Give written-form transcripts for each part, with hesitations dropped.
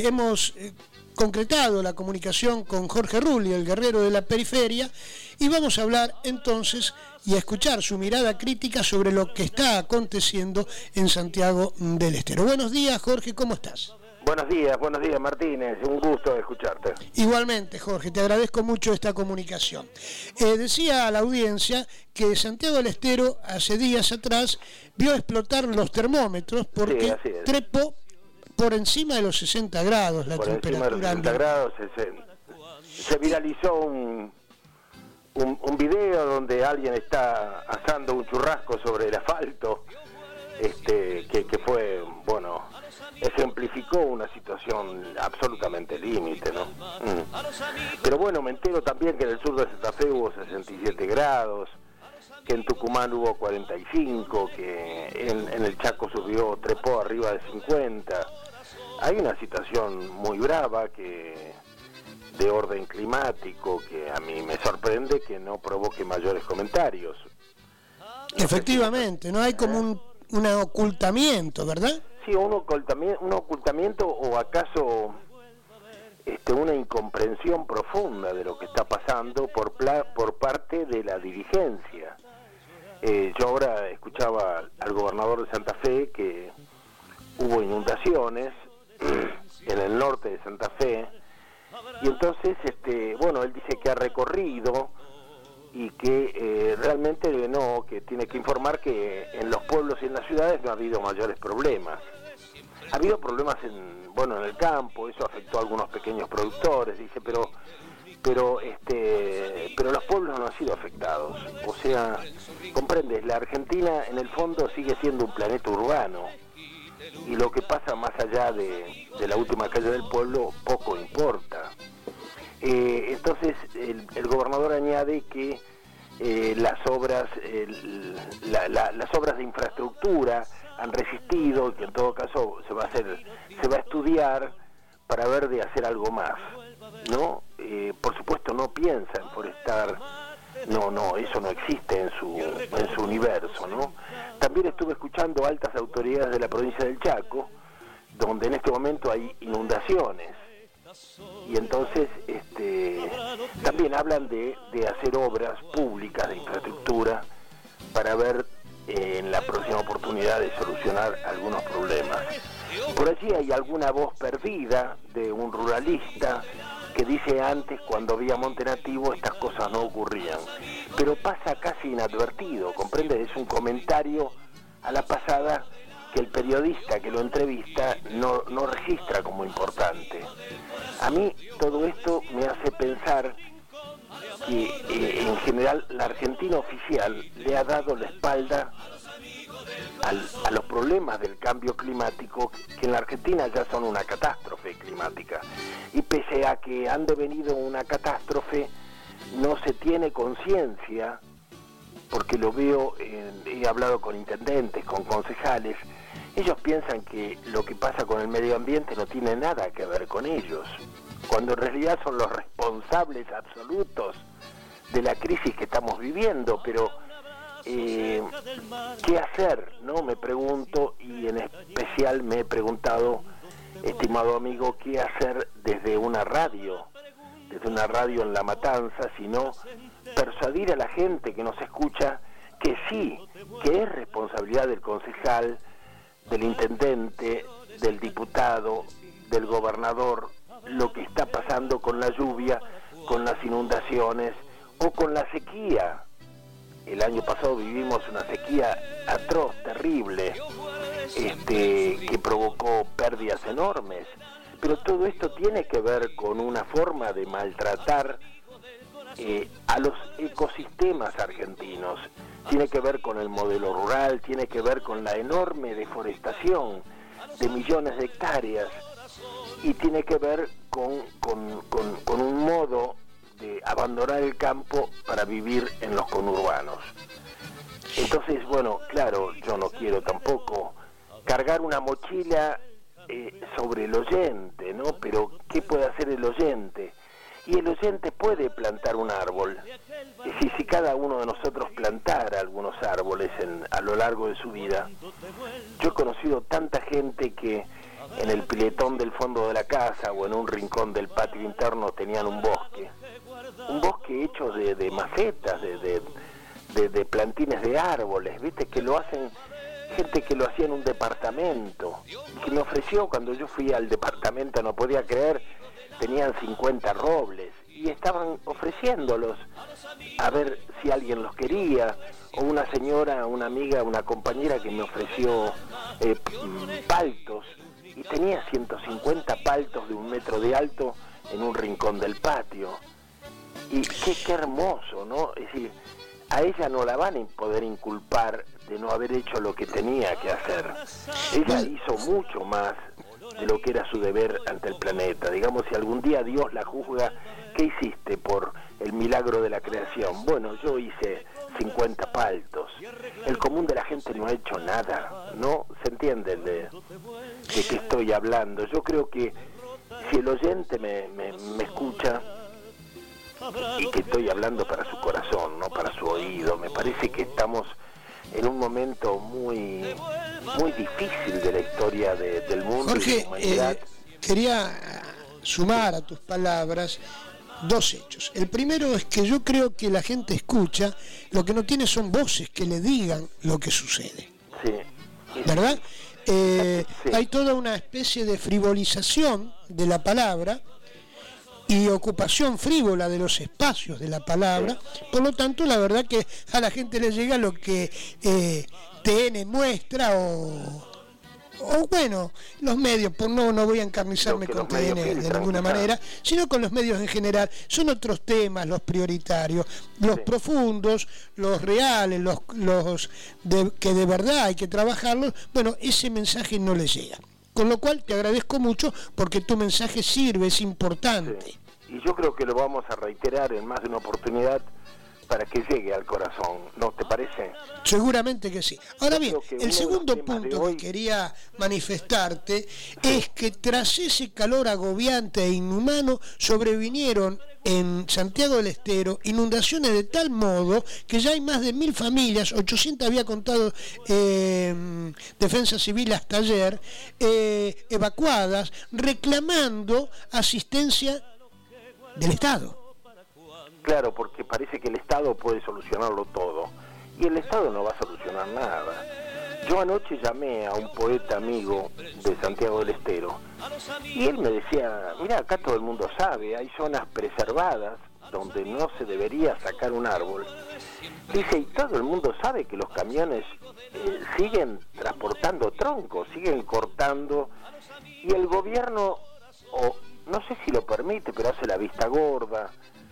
hemos concretado la comunicación con Jorge Rulli, el guerrero de la periferia, y vamos a hablar entonces y a escuchar su mirada crítica sobre lo que está aconteciendo en Santiago del Estero. Buenos días, Jorge, ¿cómo estás? Buenos días Martínez, un gusto escucharte. Igualmente, Jorge, te agradezco mucho esta comunicación. Decía a la audiencia que Santiago del Estero hace días atrás vio explotar los termómetros porque trepó por encima de los 60 grados la por temperatura. Por encima de los 60 grados se viralizó un video donde alguien está asando un churrasco sobre el asfalto, que fue, bueno, ejemplificó una situación absolutamente límite, ¿no? Pero bueno, me entero también que en el sur de Santa Fe hubo 67 grados, que en Tucumán hubo 45, que en el Chaco subió, trepó arriba de 50. Hay una situación muy brava de orden climático que a mí me sorprende que no provoque mayores comentarios. Efectivamente, no hay como un ocultamiento, ¿verdad? Sí, un ocultamiento o acaso una incomprensión profunda de lo que está pasando por parte de la dirigencia. Yo ahora escuchaba al gobernador de Santa Fe que hubo inundaciones en el norte de Santa Fe, y entonces él dice que ha recorrido y que realmente no, que tiene que informar que en los pueblos y en las ciudades no ha habido mayores problemas. Ha habido problemas en el campo, eso afectó a algunos pequeños productores, dice, pero los pueblos no han sido afectados. O sea, comprendes, la Argentina en el fondo sigue siendo un planeta urbano, y lo que pasa más allá de la última calle del pueblo poco importa. Entonces el gobernador añade que las obras de infraestructura han resistido, y que en todo caso se va a estudiar para ver de hacer algo más, ¿no? Por supuesto no piensa en forestar, no, eso no existe en su universo, ¿no? También estuve escuchando altas autoridades de la provincia del Chaco, donde en este momento hay inundaciones, y entonces también hablan de hacer obras públicas de infraestructura para ver en la próxima oportunidad de solucionar algunos problemas. Por allí hay alguna voz perdida de un ruralista que dice antes, cuando había monte nativo, estas cosas no ocurrían, pero pasa casi inadvertido, ¿comprende? Es un comentario a la pasada que el periodista que lo entrevista no registra como importante. A mí todo esto me hace pensar que en general la Argentina oficial le ha dado la espalda a los problemas del cambio climático, que en la Argentina ya son una catástrofe climática, y pese a que han devenido una catástrofe, no se tiene conciencia, porque lo veo, he hablado con intendentes, con concejales, ellos piensan que lo que pasa con el medio ambiente no tiene nada que ver con ellos, cuando en realidad son los responsables absolutos de la crisis que estamos viviendo. Pero ¿qué hacer? ¿No? Me pregunto, y en especial me he preguntado, estimado amigo, ¿qué hacer desde una radio en La Matanza, sino persuadir a la gente que nos escucha que sí, que es responsabilidad del concejal, del intendente, del diputado, del gobernador, lo que está pasando con la lluvia, con las inundaciones o con la sequía. El año pasado vivimos una sequía atroz, terrible, que provocó pérdidas enormes. Pero todo esto tiene que ver con una forma de maltratar a los ecosistemas argentinos. Tiene que ver con el modelo rural, tiene que ver con la enorme deforestación de millones de hectáreas, y tiene que ver con un modo de abandonar el campo para vivir en los conurbanos. Entonces, bueno, claro, yo no quiero tampoco cargar una mochila sobre el oyente, ¿no? Pero ¿qué puede hacer el oyente? Y el oyente puede plantar un árbol. Y si cada uno de nosotros plantara algunos árboles a lo largo de su vida. Yo he conocido tanta gente que en el piletón del fondo de la casa o en un rincón del patio interno tenían un bosque hecho de macetas, de plantines de árboles, viste, que lo hacen gente que lo hacía en un departamento, que me ofreció cuando yo fui al departamento, no podía creer, tenían 50 robles y estaban ofreciéndolos a ver si alguien los quería, o una señora, una amiga, una compañera que me ofreció paltos, y tenía 150 paltos de 1 metro de alto en un rincón del patio. Y qué hermoso, ¿no? Es decir, a ella no la van a poder inculpar de no haber hecho lo que tenía que hacer. Ella hizo mucho más de lo que era su deber ante el planeta. Digamos, si algún día Dios la juzga, ¿qué hiciste por el milagro de la creación? Bueno, yo hice 50 paltos. El común de la gente no ha hecho nada, ¿no? ¿Se entiende de qué estoy hablando? Yo creo que si el oyente me escucha, y que estoy hablando para su corazón, no para su oído, me parece que estamos en un momento muy difícil de la historia del mundo. Jorge, y de la humanidad. Quería sumar a tus palabras 2 hechos. El primero es que yo creo que la gente escucha, lo que no tiene son voces que le digan lo que sucede. Sí. ¿Verdad? Sí. Hay toda una especie de frivolización de la palabra y ocupación frívola de los espacios de la palabra. Por lo tanto, la verdad que a la gente le llega lo que TN muestra o bueno, los medios, no voy a encarnizarme con TN de ninguna manera, sino con los medios en general. Son otros temas los prioritarios, los profundos, los reales, los que de verdad hay que trabajarlos. Bueno, ese mensaje no les llega. Con lo cual te agradezco mucho porque tu mensaje sirve, es importante. Sí. Y yo creo que lo vamos a reiterar en más de una oportunidad para que llegue al corazón, ¿no te parece? Seguramente que sí. Ahora bien, el segundo punto hoy que quería manifestarte es que tras ese calor agobiante e inhumano sobrevinieron en Santiago del Estero inundaciones de tal modo que ya hay más de 1000 familias, 800 había contado Defensa Civil hasta ayer, evacuadas, reclamando asistencia del Estado. Claro, porque parece que el Estado puede solucionarlo todo, y el Estado no va a solucionar nada. Yo anoche llamé a un poeta amigo de Santiago del Estero, y él me decía, mira, acá todo el mundo sabe, hay zonas preservadas donde no se debería sacar un árbol. Dice, y todo el mundo sabe que los camiones siguen transportando troncos, siguen cortando, y el gobierno, no sé si lo permite, pero hace la vista gorda.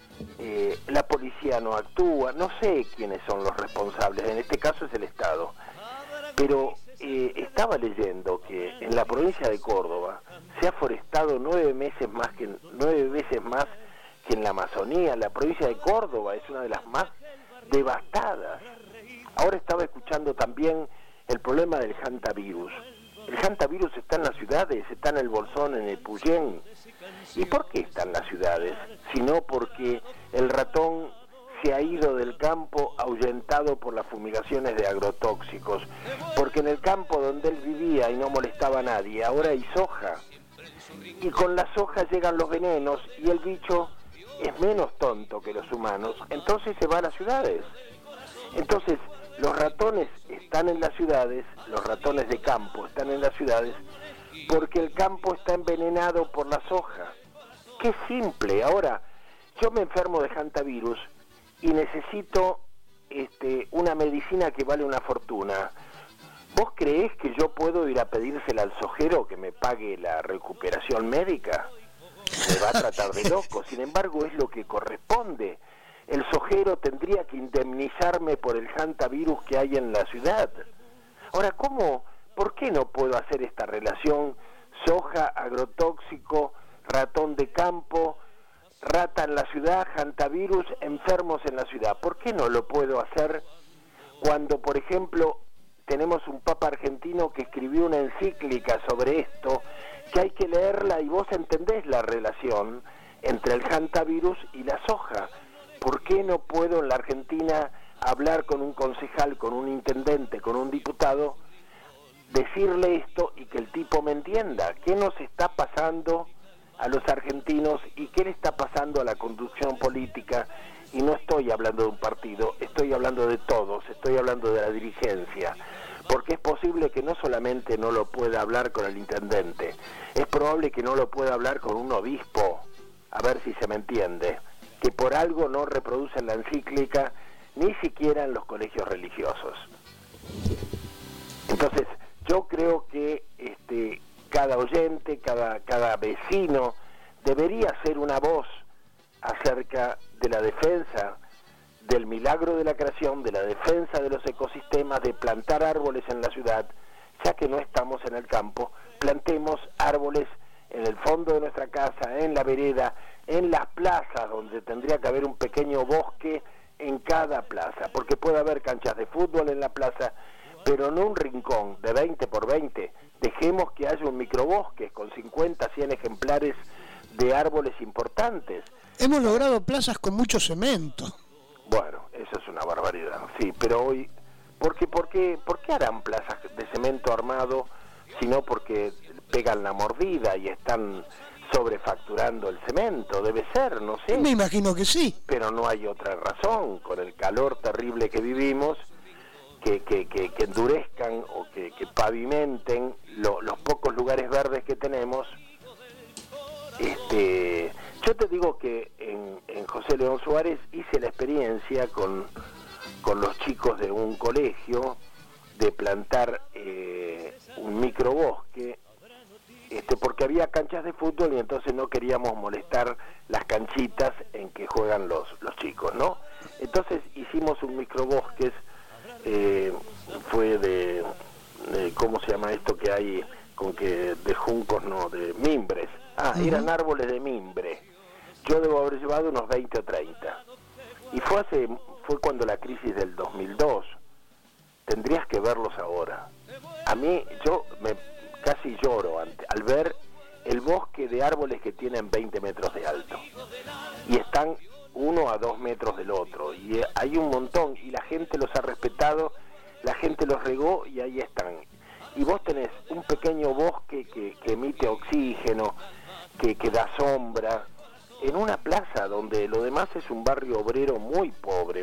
La policía no actúa, no sé quiénes son los responsables, en este caso es el Estado, pero estaba leyendo que en la provincia de Córdoba se ha forestado 9 veces más que en la Amazonía. La provincia de Córdoba es una de las más devastadas. Ahora estaba escuchando también el problema del hantavirus. El hantavirus está en las ciudades, está en el Bolsón, en el Puyén. ¿Y por qué está en las ciudades? Sino porque el ratón se ha ido del campo ahuyentado por las fumigaciones de agrotóxicos. Porque en el campo donde él vivía y no molestaba a nadie, ahora hay soja. Y con la soja llegan los venenos y el bicho es menos tonto que los humanos, entonces se va a las ciudades. Entonces, los ratones están en las ciudades, los ratones de campo están en las ciudades, porque el campo está envenenado por la soja. ¡Qué simple! Ahora, yo me enfermo de hantavirus y necesito una medicina que vale una fortuna. ¿Vos creés que yo puedo ir a pedírsela al sojero que me pague la recuperación médica? Me va a tratar de loco. Sin embargo, es lo que corresponde. El sojero tendría que indemnizarme por el hantavirus que hay en la ciudad. Ahora, ¿por qué no puedo hacer esta relación soja, agrotóxico, ratón de campo, rata en la ciudad, hantavirus, enfermos en la ciudad? ¿Por qué no lo puedo hacer cuando, por ejemplo, tenemos un papa argentino que escribió una encíclica sobre esto, que hay que leerla y vos entendés la relación entre el hantavirus y la soja? ¿Por qué no puedo en la Argentina hablar con un concejal, con un intendente, con un diputado decirle esto y que el tipo me entienda. ¿Qué nos está pasando a los argentinos y qué le está pasando a la conducción política? Y no estoy hablando de un partido, estoy hablando de todos, estoy hablando de la dirigencia, porque es posible que no solamente no lo pueda hablar con el intendente, es probable que no lo pueda hablar con un obispo, a ver si se me entiende, que por algo no reproducen la encíclica ni siquiera en los colegios religiosos. Entonces, yo creo que cada oyente, cada vecino debería ser una voz acerca de la defensa del milagro de la creación, de la defensa de los ecosistemas, de plantar árboles en la ciudad. Ya que no estamos en el campo, plantemos árboles en el fondo de nuestra casa, en la vereda, en las plazas, donde tendría que haber un pequeño bosque en cada plaza, porque puede haber canchas de fútbol en la plaza, pero no un rincón de 20 por 20. Dejemos que haya un microbosque con 50, 100 ejemplares de árboles importantes. Hemos logrado plazas con mucho cemento. Bueno, eso es una barbaridad, sí, pero hoy, ¿por qué harán plazas de cemento armado, sino porque pegan la mordida y están sobrefacturando el cemento? Debe ser, no sé. Me imagino que sí. Pero no hay otra razón, con el calor terrible que vivimos, que endurezcan o que pavimenten los pocos lugares verdes que tenemos. Yo te digo que en José León Suárez hice la experiencia con los chicos de un colegio de plantar un microbosque, porque había canchas de fútbol y entonces no queríamos molestar las canchitas en que juegan los chicos, ¿no? Entonces hicimos un microbosque, fue de ¿cómo se llama esto que hay de juncos, no, de mimbres? Eran árboles de mimbre. Yo debo haber llevado unos 20 o 30. Y fue cuando la crisis del 2002. Tendrías que verlos ahora. A mí, casi lloro al ver el bosque de árboles que tienen 20 metros de alto. Y están 1 a 2 metros del otro. Y hay un montón. Y la gente los ha respetado, la gente los regó y ahí están. Y vos tenés un pequeño bosque que emite oxígeno, que da sombra, en una plaza donde lo demás es un barrio obrero muy pobre,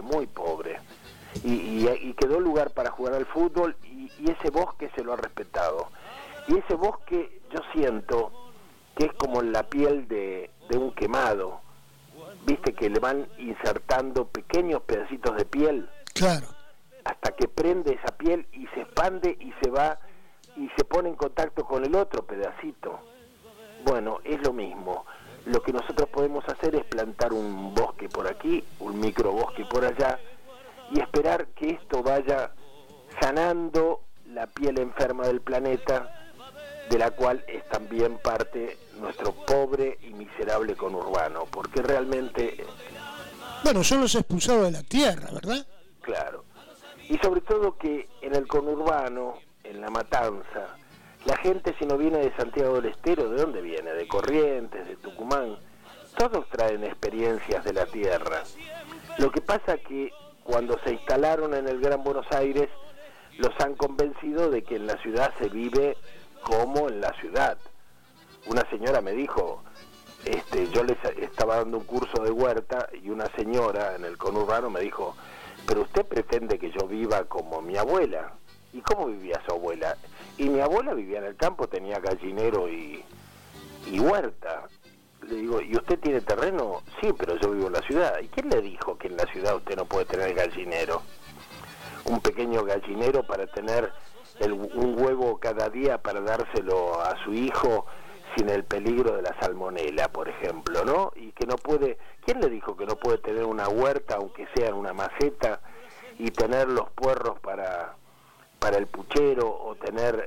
y quedó lugar para jugar al fútbol, y ese bosque se lo ha respetado. Y ese bosque yo siento que es como la piel de un quemado, viste que le van insertando pequeños pedacitos de piel, claro, hasta que prende esa piel y se expande y se va y se pone en contacto con el otro pedacito. Bueno, es lo mismo. Lo que nosotros podemos hacer es plantar un bosque por aquí, un microbosque por allá, y esperar que esto vaya sanando la piel enferma del planeta, de la cual es también parte nuestro pobre y miserable conurbano, porque realmente... Bueno, son los expulsados de la tierra, ¿verdad? Claro. Y sobre todo que en el conurbano, en La Matanza, la gente, si no viene de Santiago del Estero, ¿de dónde viene? De Corrientes, de Tucumán. Todos traen experiencias de la tierra. Lo que pasa que cuando se instalaron en el Gran Buenos Aires, los han convencido de que en la ciudad se vive como en la ciudad. Una señora me dijo, yo les estaba dando un curso de huerta y una señora en el conurbano me dijo, pero usted pretende que yo viva como mi abuela. ¿Y cómo vivía su abuela? Y mi abuela vivía en el campo, tenía gallinero y huerta. Le digo, ¿y usted tiene terreno? Sí, pero yo vivo en la ciudad. ¿Y quién le dijo que en la ciudad usted no puede tener gallinero? Un pequeño gallinero para tener un huevo cada día para dárselo a su hijo sin el peligro de la salmonela, por ejemplo, ¿no? Y que no puede... ¿Quién le dijo que no puede tener una huerta, aunque sea en una maceta, y tener los puerros para el puchero, o tener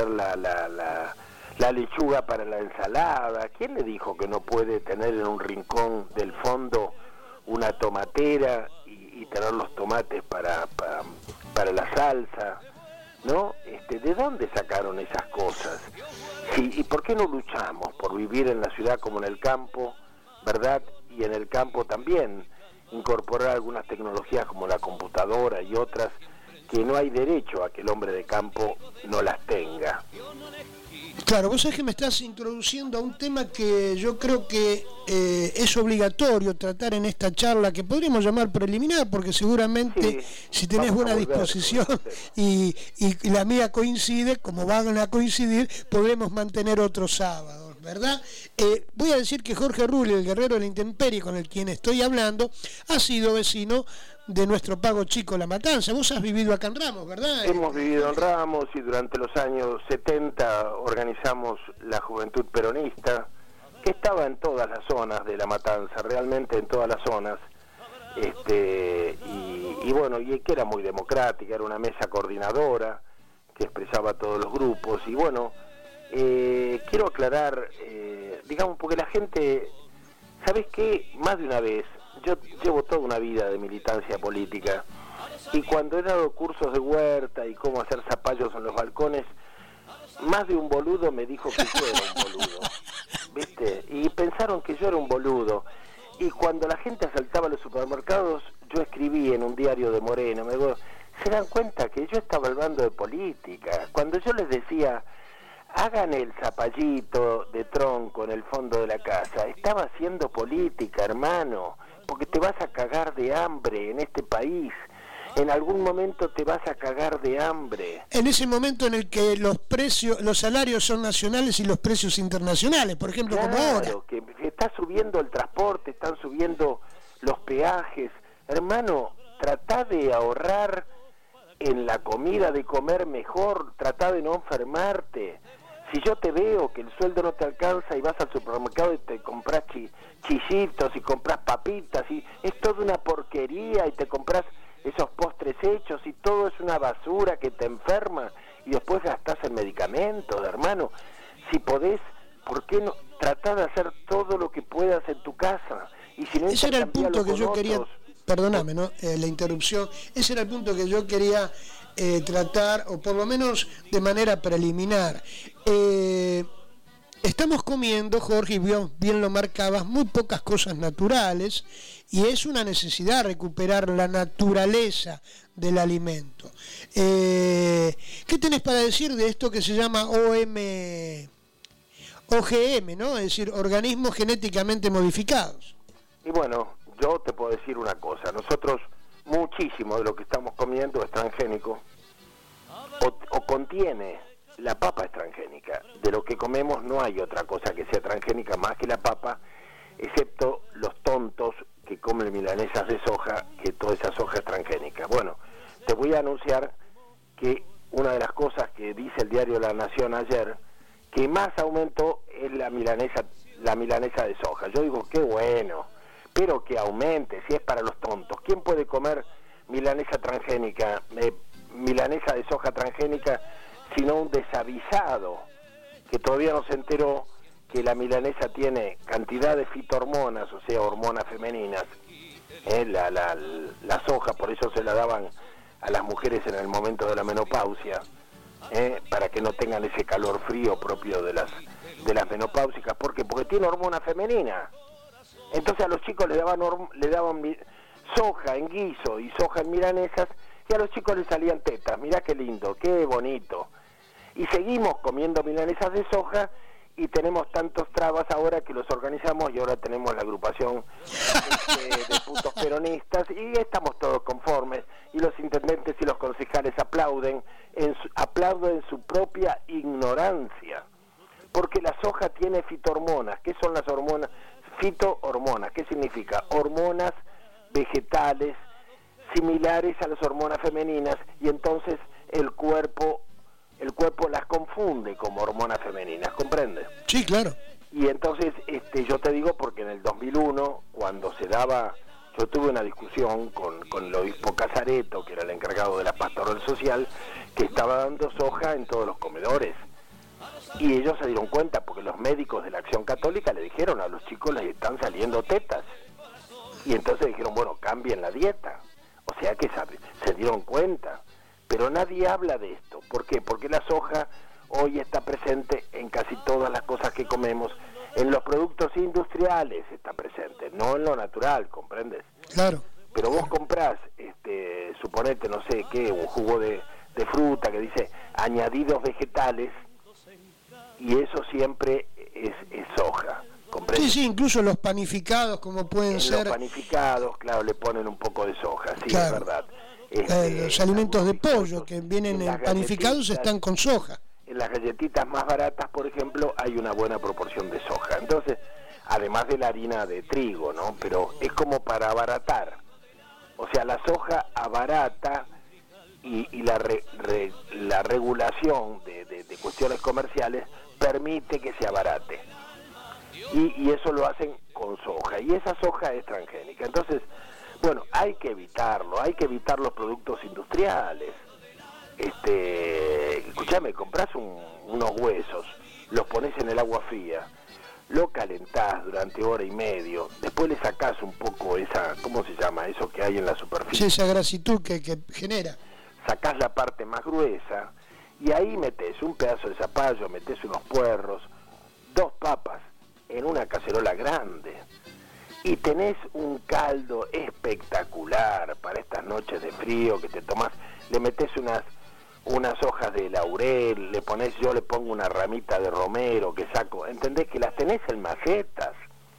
la lechuga para la ensalada? ¿Quién le dijo que no puede tener en un rincón del fondo una tomatera y tener los tomates para la salsa? ¿No? ¿De dónde sacaron esas cosas? Sí, ¿y por qué no luchamos por vivir en la ciudad como en el campo, verdad? Y en el campo también incorporar algunas tecnologías como la computadora y otras que no hay derecho a que el hombre de campo no las tenga. Claro, vos sabés que me estás introduciendo a un tema que yo creo que es obligatorio tratar en esta charla, que podríamos llamar preliminar, porque seguramente si tenés buena disposición y la mía coincide, como van a coincidir, podemos mantener otro sábado, ¿verdad? Voy a decir que Jorge Rulli, el guerrero de la intemperie con el quien estoy hablando, ha sido vecino de nuestro Pago Chico La Matanza. Vos has vivido acá en Ramos, ¿verdad? Hemos vivido en Ramos y durante los años 70 organizamos la Juventud Peronista, que estaba en todas las zonas de La Matanza, realmente en todas las zonas, y bueno, y que era muy democrática, era una mesa coordinadora que expresaba a todos los grupos, y bueno, quiero aclarar, digamos, porque la gente, ¿sabes qué? Más de una vez, yo llevo toda una vida de militancia política y cuando he dado cursos de huerta y cómo hacer zapallos en los balcones, más de un boludo me dijo que yo era un boludo, ¿viste? Y pensaron que yo era un boludo. Y cuando la gente asaltaba a los supermercados, yo escribí en un diario de Moreno, se dan cuenta que yo estaba hablando de política. Cuando yo les decía, hagan el zapallito de tronco en el fondo de la casa, estaba haciendo política, hermano, porque te vas a cagar de hambre en este país. En algún momento te vas a cagar de hambre. En ese momento en el que los salarios son nacionales y los precios internacionales, por ejemplo, claro, como ahora. Que está subiendo el transporte, están subiendo los peajes. Hermano, tratá de ahorrar en la comida, de comer mejor, tratá de no enfermarte. Si yo te veo que el sueldo no te alcanza y vas al supermercado y te compras chillitos y compras papitas y es toda una porquería y te compras esos postres hechos y todo es una basura que te enferma y después gastás en medicamentos, hermano. Si podés, ¿por qué no tratá de hacer todo lo que puedas en tu casa? Y si no, ese era el punto que yo quería, perdóname, ¿no? La interrupción, ese era el punto que yo quería tratar, o por lo menos de manera preliminar. Estamos comiendo, Jorge, y bien lo marcabas, muy pocas cosas naturales, y es una necesidad recuperar la naturaleza del alimento. ¿Qué tenés para decir de esto que se llama OGM, ¿no? Es decir, organismos genéticamente modificados? Y bueno, yo te puedo decir una cosa, nosotros muchísimo de lo que estamos comiendo es transgénico, o contiene, la papa es transgénica, de lo que comemos no hay otra cosa que sea transgénica más que la papa, excepto los tontos que comen milanesas de soja, que toda esa soja es transgénica. Bueno, te voy a anunciar que una de las cosas que dice el diario La Nación ayer, que más aumentó es la milanesa de soja. Yo digo, qué bueno, pero que aumente, si es para los tontos. ¿Quién puede comer milanesa transgénica, milanesa de soja transgénica, sino un desavisado que todavía no se enteró que la milanesa tiene cantidad de fitohormonas, o sea, hormonas femeninas, la soja, por eso se la daban a las mujeres en el momento de la menopausia, para que no tengan ese calor frío propio de las menopáusicas. ¿Por qué? Porque tiene hormona femenina. Entonces a los chicos le daban soja en guiso y soja en milanesas, y a los chicos les salían tetas. Mirá qué lindo, qué bonito. Y seguimos comiendo milanesas de soja y tenemos tantos trabas ahora que los organizamos y ahora tenemos la agrupación de putos peronistas y estamos todos conformes y los intendentes y los concejales aplauden su propia ignorancia, porque la soja tiene fitohormonas. ¿Qué son las hormonas? Fitohormonas, ¿qué significa? Hormonas vegetales similares a las hormonas femeninas, y entonces el cuerpo las confunde como hormonas femeninas, ¿comprendes? Sí, claro. Y entonces yo te digo porque en el 2001, cuando yo tuve una discusión con el obispo Casareto, que era el encargado de la pastoral social, que estaba dando soja en todos los comedores. Y ellos se dieron cuenta, porque los médicos de la Acción Católica le dijeron a los chicos les están saliendo tetas. Y entonces dijeron, bueno, cambien la dieta. O sea que se dieron cuenta. Pero nadie habla de esto. ¿Por qué? Porque la soja hoy está presente en casi todas las cosas que comemos. En los productos industriales está presente, no en lo natural, ¿comprendes? Claro. Pero vos comprás, suponete, no sé qué, un jugo de fruta que dice añadidos vegetales, y eso siempre es soja. ¿Comprende? Sí, incluso los panificados, como pueden ser. Los panificados, claro, le ponen un poco de soja, sí, claro, es verdad. Los alimentos de pollo que vienen panificados están con soja. En las galletitas más baratas, por ejemplo, hay una buena proporción de soja. Entonces, además de la harina de trigo, ¿no? Pero es como para abaratar. O sea, la soja abarata y la regulación de cuestiones comerciales permite que se abarate. Y eso lo hacen con soja, y esa soja es transgénica. Entonces, bueno, hay que evitarlo, hay que evitar los productos industriales. Escúchame, compras unos huesos, los pones en el agua fría, lo calentás durante hora y medio, después le sacás un poco esa, ¿cómo se llama? Eso que hay en la superficie. Sí, esa grasitud que genera. Sacás la parte más gruesa y ahí metés un pedazo de zapallo, metés unos puerros, 2 papas en una cacerola grande y tenés un caldo espectacular para estas noches de frío que te tomás. Le metés unas hojas de laurel, yo le pongo una ramita de romero que saco, ¿entendés? Que las tenés en macetas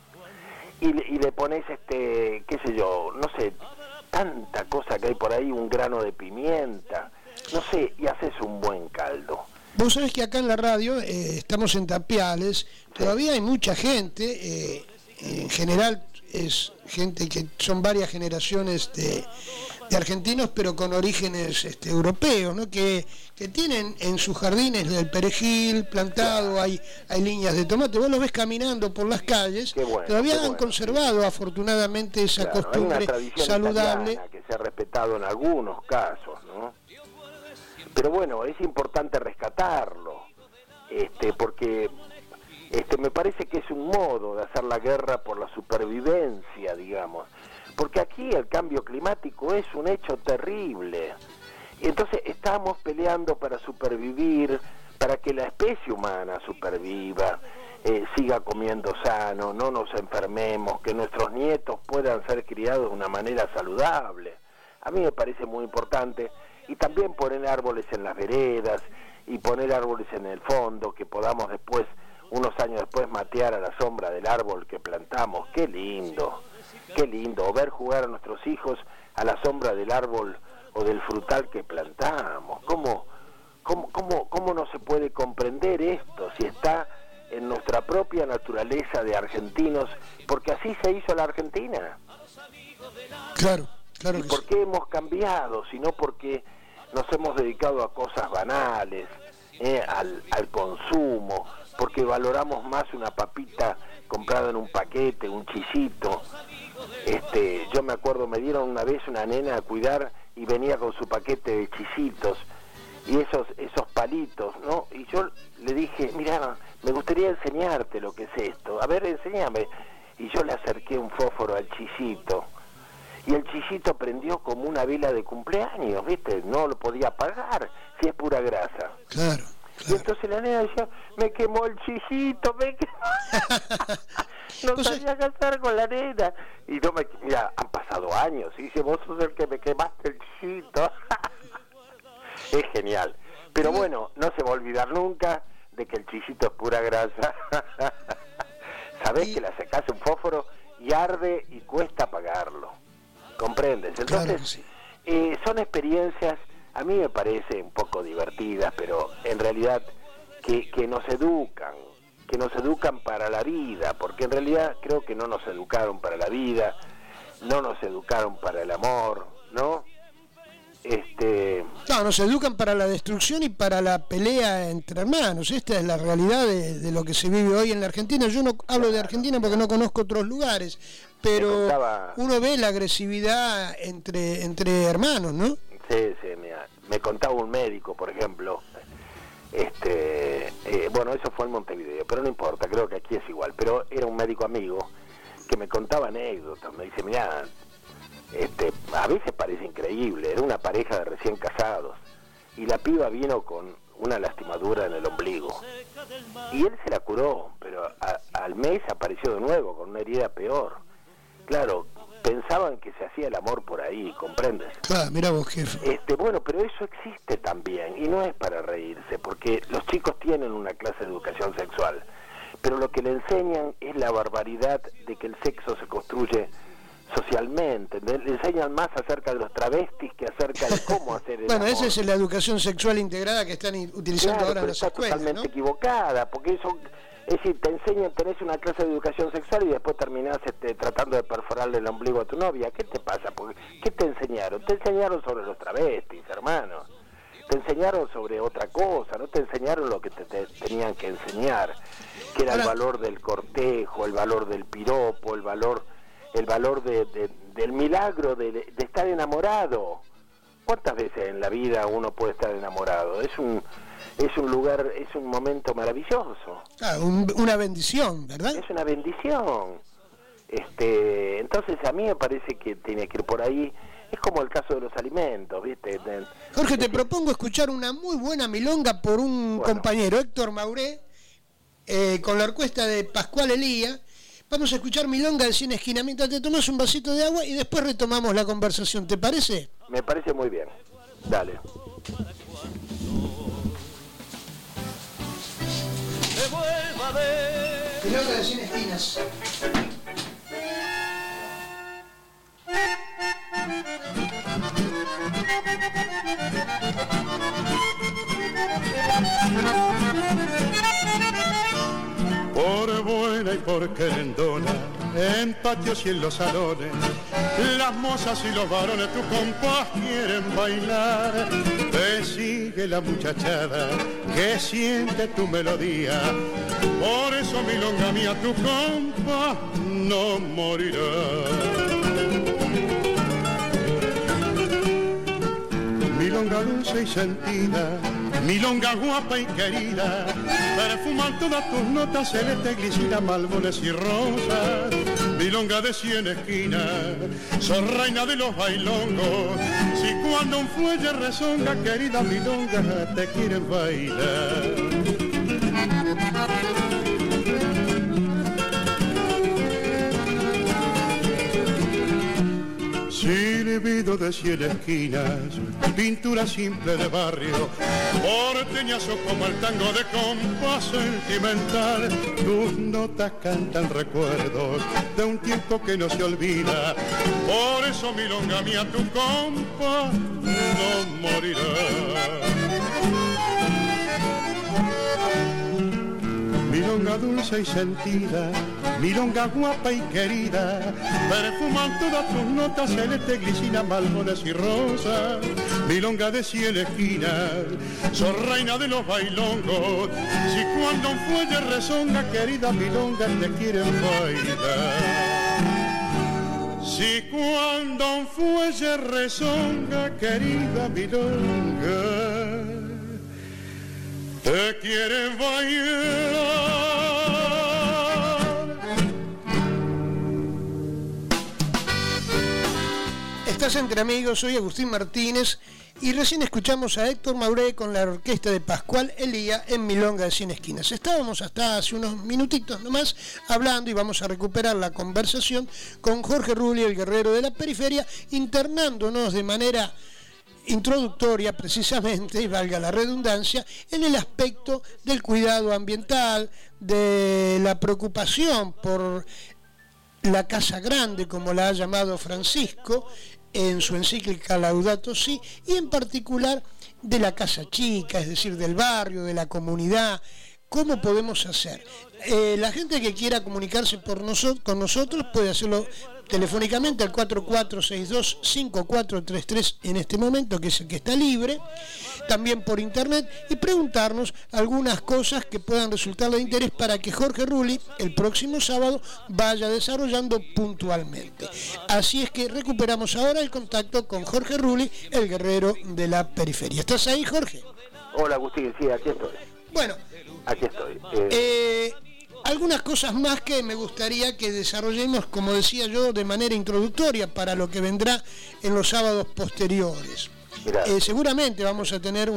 y le pones qué sé yo, no sé, tanta cosa que hay por ahí, un grano de pimienta, no sé, y haces un buen caldo. Vos sabés que acá en la radio, estamos en Tapiales, todavía hay mucha gente, en general es gente que son varias generaciones de argentinos, pero con orígenes europeos, ¿no? Que tienen en sus jardines el perejil plantado, hay líneas de tomate, vos los ves caminando por las calles, todavía han conservado afortunadamente esa costumbre saludable. Que se ha respetado en algunos casos, ¿no? Pero bueno, es importante rescatarlo, porque me parece que es un modo de hacer la guerra por la supervivencia, digamos, porque aquí el cambio climático es un hecho terrible. Entonces estamos peleando para supervivir, para que la especie humana superviva, siga comiendo sano, no nos enfermemos, que nuestros nietos puedan ser criados de una manera saludable. A mí me parece muy importante. Y también poner árboles en las veredas y poner árboles en el fondo, que podamos después, unos años después, matear a la sombra del árbol que plantamos. Qué lindo, o ver jugar a nuestros hijos a la sombra del árbol o del frutal que plantamos. ¿Cómo no se puede comprender esto si está en nuestra propia naturaleza de argentinos? Porque así se hizo la Argentina. Claro ¿Y por qué hemos cambiado? Sino porque nos hemos dedicado a cosas banales, al consumo, porque valoramos más una papita comprada en un paquete, un chisito. Yo me acuerdo, me dieron una vez una nena a cuidar y venía con su paquete de chisitos y esos palitos, ¿no? Y yo le dije, mira, me gustaría enseñarte lo que es esto. A ver, enséñame. Y yo le acerqué un fósforo al chisito. Y el chisito prendió como una vela de cumpleaños, ¿viste? No lo podía apagar, si es pura grasa. Claro. Y entonces la nena decía, me quemó el chisito, me quemó. No sabía qué hacer con la nena. Y no mira, han pasado años, y dice, vos sos el que me quemaste el chisito. Es genial. Pero bueno, no se va a olvidar nunca de que el chisito es pura grasa. Sabés que le sacás un fósforo y arde y cuesta apagarlo. ¿Comprendes? Entonces, claro, son experiencias, a mí me parece un poco divertidas, pero en realidad que nos educan para la vida, porque en realidad creo que no nos educaron para la vida, no nos educaron para el amor, ¿no? No, nos educan para la destrucción y para la pelea entre hermanos. Esta es la realidad de lo que se vive hoy en la Argentina. Yo no hablo de Argentina porque no conozco otros lugares, pero uno ve la agresividad entre hermanos, ¿no? Sí, mira, me contaba un médico, por ejemplo, bueno, eso fue en Montevideo, pero no importa, creo que aquí es igual, pero era un médico amigo que me contaba anécdotas, me dice, mira, a veces parece increíble, era una pareja de recién casados y la piba vino con una lastimadura en el ombligo y él se la curó, pero al mes apareció de nuevo con una herida peor. Claro, pensaban que se hacía el amor por ahí, ¿comprendes? Claro, mira vos, jefe. Bueno, pero eso existe también, y no es para reírse, porque los chicos tienen una clase de educación sexual, pero lo que le enseñan es la barbaridad de que el sexo se construye socialmente. Le enseñan más acerca de los travestis que acerca de cómo hacer el bueno, amor. esa es la educación sexual integrada que están utilizando ahora en las está escuelas, totalmente ¿no? equivocada, porque eso, es decir, te enseñan, tenés una clase de educación sexual y después terminás tratando de perforarle el ombligo a tu novia. ¿Qué te pasa? ¿Qué te enseñaron? Te enseñaron sobre los travestis, hermano. Te enseñaron sobre otra cosa, no te enseñaron lo que te tenían que enseñar, que era el valor del cortejo, el valor del piropo, el valor del milagro de estar enamorado. ¿Cuántas veces en la vida uno puede estar enamorado? Es un lugar, es un momento maravilloso. Una bendición, ¿verdad? Es una bendición. Entonces a mí me parece que tiene que ir por ahí. Es como el caso de los alimentos, ¿viste? Jorge, te propongo escuchar una muy buena milonga por un compañero, Héctor Mauré, con la orquesta de Pascual Elía. Vamos a escuchar milonga de 100 esquinas mientras te tomas un vasito de agua y después retomamos la conversación. ¿Te parece? Me parece muy bien. Dale. Milonga de 100 esquinas. Por buena y por querendona, en patios y en los salones, las mozas y los varones tu compás quieren bailar. Te sigue la muchachada que siente tu melodía, por eso milonga mía tu compás no morirá. Milonga dulce y sentida, milonga guapa y querida, perfuman todas tus notas, celeste, glicina, malbones y rosas. Milonga de 100 esquinas, sos reina de los bailongos. Si cuando un fuelle rezonga, querida milonga, te quieren bailar. Silbido de 100 esquinas, pintura simple de barrio, porteñazo como el tango de compás sentimental. Tus notas cantan recuerdos de un tiempo que no se olvida, por eso milonga mía tu compás no morirá. Milonga dulce y sentida, milonga guapa y querida, perfuman todas tus notas, celeste, glicina, malbones y rosas. Milonga de 100 esquinas, sos reina de los bailongos. Si cuando un fuelle rezonga, querida milonga, te quieren bailar. Si cuando un fuelle rezonga, querida milonga, te quieren bailar. Estás entre amigos, soy Agustín Martínez y recién escuchamos a Héctor Mauré con la orquesta de Pascual Elía en Milonga de 100 esquinas. Estábamos hasta hace unos minutitos nomás hablando y vamos a recuperar la conversación con Jorge Rulli, el guerrero de la periferia, internándonos de manera introductoria precisamente, y valga la redundancia, en el aspecto del cuidado ambiental, de la preocupación por la casa grande, como la ha llamado Francisco en su encíclica Laudato Si, y en particular de la casa chica, es decir, del barrio, de la comunidad. ¿Cómo podemos hacer? La gente que quiera comunicarse con nosotros puede hacerlo telefónicamente al 4462-5433 en este momento, que es el que está libre, también por internet, y preguntarnos algunas cosas que puedan resultarle de interés para que Jorge Rulli el próximo sábado vaya desarrollando puntualmente. Así es que recuperamos ahora el contacto con Jorge Rulli, el guerrero de la periferia. ¿Estás ahí, Jorge? Hola, Agustín, sí, aquí estoy. Bueno, aquí estoy. Algunas cosas más que me gustaría que desarrollemos, como decía yo, de manera introductoria para lo que vendrá en los sábados posteriores. Seguramente vamos a tener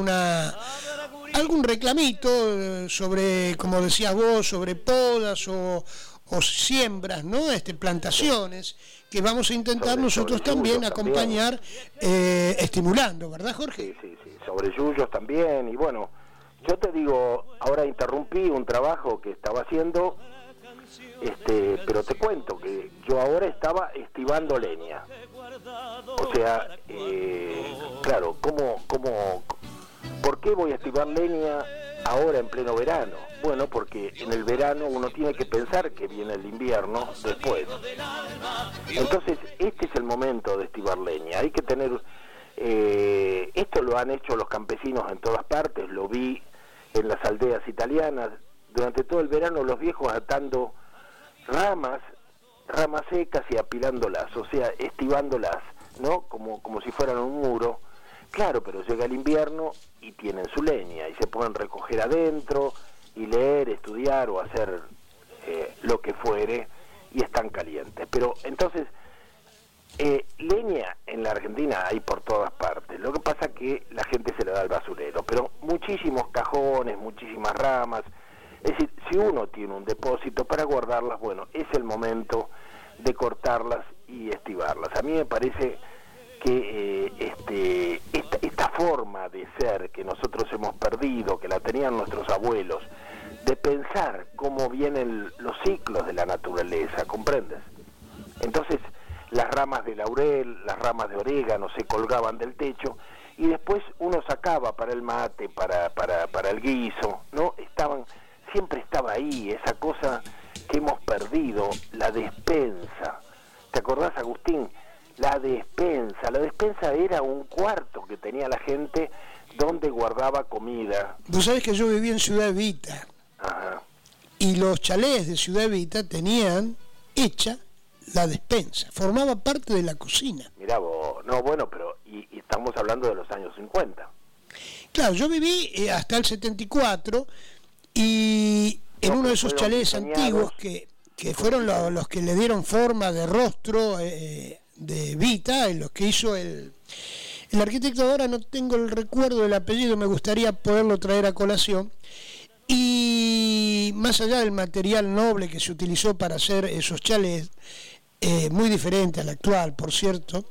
algún reclamito sobre, como decías vos, sobre podas o o siembras, ¿no? Plantaciones, que vamos a intentar nosotros también acompañar, estimulando, ¿verdad, Jorge? Sí, sobre yuyos también. Y bueno, yo te digo, ahora interrumpí un trabajo que estaba haciendo, pero te cuento que yo ahora estaba estivando leña. O sea, claro, ¿por qué voy a estivar leña ahora en pleno verano? Bueno, porque en el verano uno tiene que pensar que viene el invierno después. Entonces, este es el momento de estivar leña. Hay que tener... esto lo han hecho los campesinos en todas partes, lo vi en las aldeas italianas. Durante todo el verano los viejos atando ramas secas y apilándolas, o sea, estivándolas, ¿no? Como si fueran un muro. Claro, pero llega el invierno y tienen su leña y se pueden recoger adentro y leer, estudiar o hacer lo que fuere, y están calientes. Pero entonces, leña en la Argentina hay por todas partes. Lo que pasa es que la gente se le da al basurero, pero muchísimos cajones, muchísimas ramas. Es decir, si uno tiene un depósito para guardarlas, bueno, es el momento de cortarlas y estivarlas. A mí me parece que esta forma de ser que nosotros hemos perdido, que la tenían nuestros abuelos, de pensar cómo vienen los ciclos de la naturaleza, ¿comprendes? Entonces, las ramas de laurel, las ramas de orégano se colgaban del techo y después uno sacaba para el mate, para el guiso, ¿no? Siempre estaba ahí, esa cosa que hemos perdido, la despensa. ¿Te acordás, Agustín? La despensa era un cuarto que tenía la gente donde guardaba comida. Vos sabés que yo viví en Ciudad Evita. Ajá. Y los chalés de Ciudad Evita tenían hecha la despensa, formaba parte de la cocina. Mirá vos, no, bueno, pero y estamos hablando de los años 50. Claro, yo viví hasta el 74 y en uno de esos chalés antiguos que fueron los que le dieron forma de rostro de Evita, en los que hizo el arquitecto. Ahora no tengo el recuerdo del apellido, me gustaría poderlo traer a colación. Y más allá del material noble que se utilizó para hacer esos chalés, muy diferente al actual, por cierto,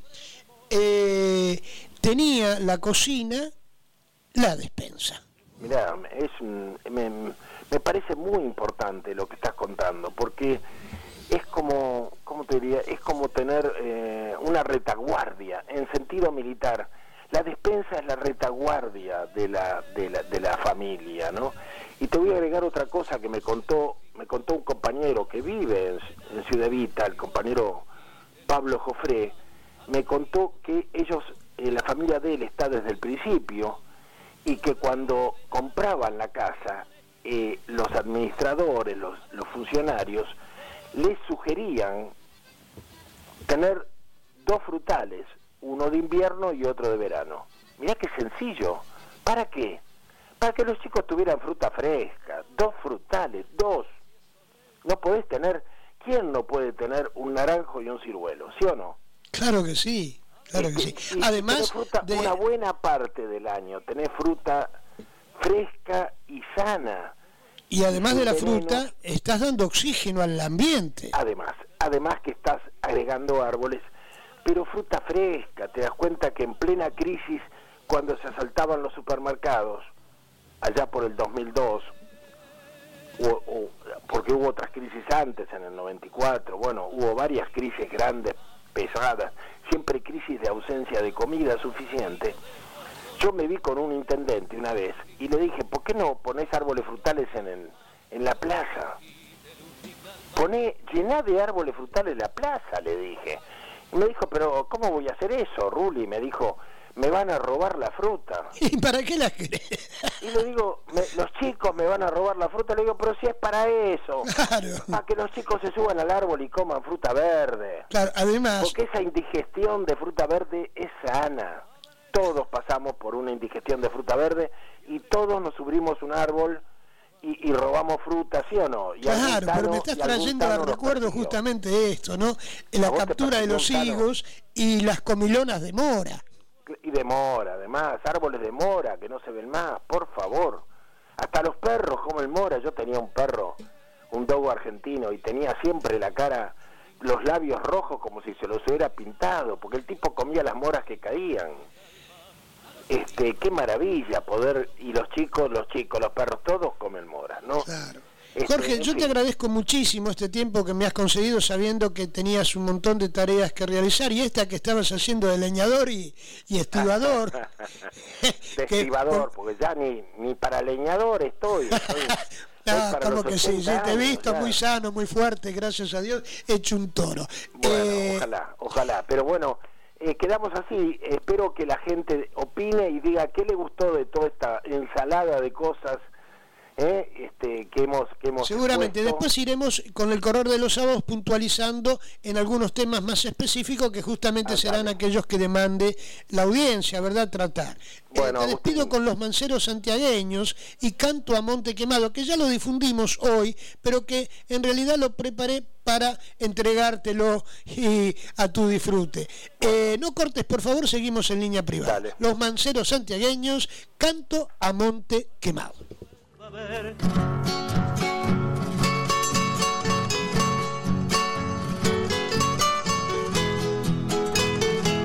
tenía la cocina, la despensa. Mirá, me parece muy importante lo que estás contando, porque es como, ¿cómo te diría? Es como tener una retaguardia en sentido militar. La despensa es la retaguardia de la familia, ¿no? Y te voy a agregar otra cosa que me contó un compañero que vive en Ciudad Evita, el compañero Pablo Jofré. Me contó que ellos, la familia de él está desde el principio, y que cuando compraban la casa, los administradores, los funcionarios, les sugerían tener 2 frutales, uno de invierno y otro de verano. Mirá qué sencillo. ¿Para qué? Para que los chicos tuvieran fruta fresca. 2 frutales, 2. No podés tener... ¿Quién no puede tener un naranjo y un ciruelo? ¿Sí o no? Claro que sí, claro que sí. Además, una buena parte del año tenés fruta fresca y sana. Y además de la fruta, estás dando oxígeno al ambiente. Además que estás agregando árboles, pero fruta fresca. Te das cuenta que en plena crisis, cuando se asaltaban los supermercados, allá por el 2002, porque hubo otras crisis antes, en el 94, bueno, hubo varias crisis grandes, pesadas, siempre crisis de ausencia de comida suficiente. Yo me vi con un intendente una vez y le dije, ¿por qué no ponés árboles frutales en la plaza? Llená de árboles frutales la plaza, le dije. Y me dijo, pero ¿cómo voy a hacer eso, Ruli? Me dijo, me van a robar la fruta. ¿Y para qué la querés? Y le digo, los chicos me van a robar la fruta. Le digo, pero si es para eso. Claro. Para que los chicos se suban al árbol y coman fruta verde. Claro, además... Porque esa indigestión de fruta verde es sana. Todos pasamos por una indigestión de fruta verde y todos nos subimos un árbol y robamos fruta, ¿sí o no? Y claro, pero me estás trayendo al recuerdo justamente esto, ¿no? La captura de los higos y las comilonas de mora. Y de mora, además, árboles de mora que no se ven más, por favor. Hasta los perros comen mora. Yo tenía un perro un dogo argentino, y tenía siempre la cara, los labios rojos como si se los hubiera pintado, porque el tipo comía las moras que caían. Qué maravilla poder, y los perros, todos comen moras, ¿no? Claro. Jorge, yo te agradezco muchísimo este tiempo que me has concedido, sabiendo que tenías un montón de tareas que realizar, y esta que estabas haciendo de leñador y estibador. De estibador, porque ya ni para leñador estoy como que sí, te he visto muy sano, muy fuerte, gracias a Dios, hecho un toro. Bueno, ojalá, pero bueno, quedamos así. Espero que la gente opine y diga qué le gustó de toda esta ensalada de cosas que hemos seguramente expuesto. Después iremos con el correr de los sábados puntualizando en algunos temas más específicos que justamente serán aquellos que demande la audiencia, ¿verdad? Tratar. Bueno, te despido con Los Manceros Santiagueños y Canto a Monte Quemado, que ya lo difundimos hoy, pero que en realidad lo preparé para entregártelo a tu disfrute. No cortes, por favor, seguimos en línea privada. Dale. Los Manceros Santiagueños, Canto a Monte Quemado.